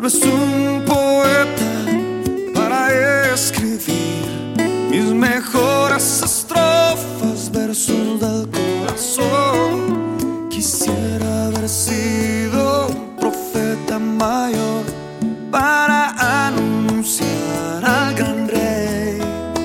es un poeta para escribir mis mejores estrofas, versos del corazón. Quisiera haber sido un profeta mayor para anunciar al gran rey.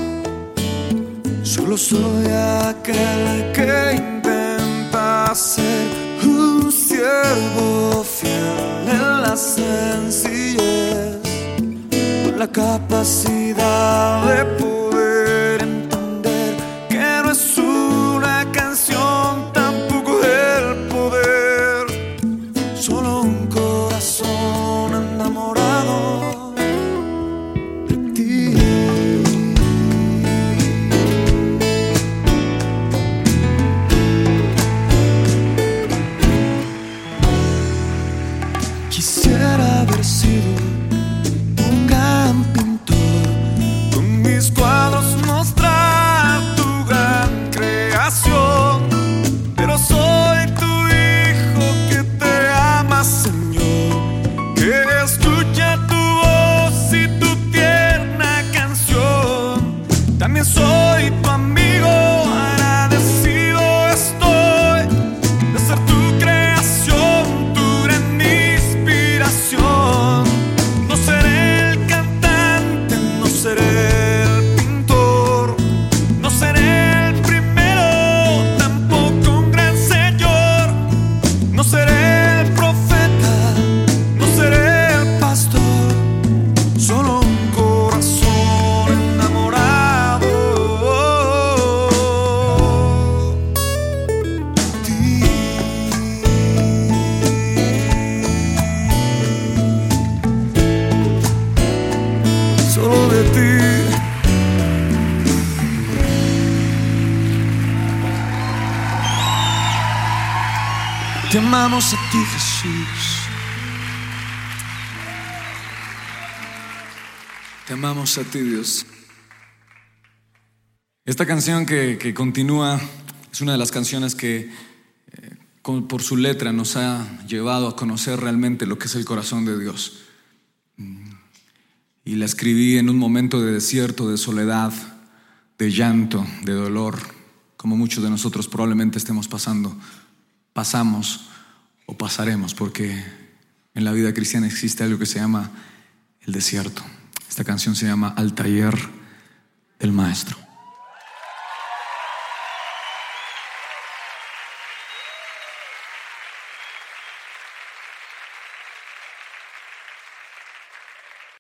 Solo soy aquel que intenta ser un siervo fiel en la sencillez, con la capacidad de poder entender que no es una canción, tampoco el poder, solo un corazón enamorado de ti. Quisiera haber sido un gran pintor, con mis cuadros mostrar tu gran creación, pero soy tu hijo que te ama, Señor, que escucha tu voz y tu tierna canción. También soy tu amigo, agradecido estoy de ser tu creación, tu gran inspiración. No seré el cantante, no seré el pintor, no seré el primero, tampoco un gran señor. No seré el profeta, no seré el pastor, solo un corazón enamorado de ti. Solo de ti. Te amamos a ti, Jesús. Te amamos a ti, Dios. Esta canción que continúa es una de las canciones que por su letra nos ha llevado a conocer realmente lo que es el corazón de Dios. Y la escribí en un momento de desierto, de soledad, de llanto, de dolor, como muchos de nosotros probablemente estemos pasando, pasamos o pasaremos, porque en la vida cristiana existe algo que se llama el desierto. Esta canción se llama Al taller del maestro.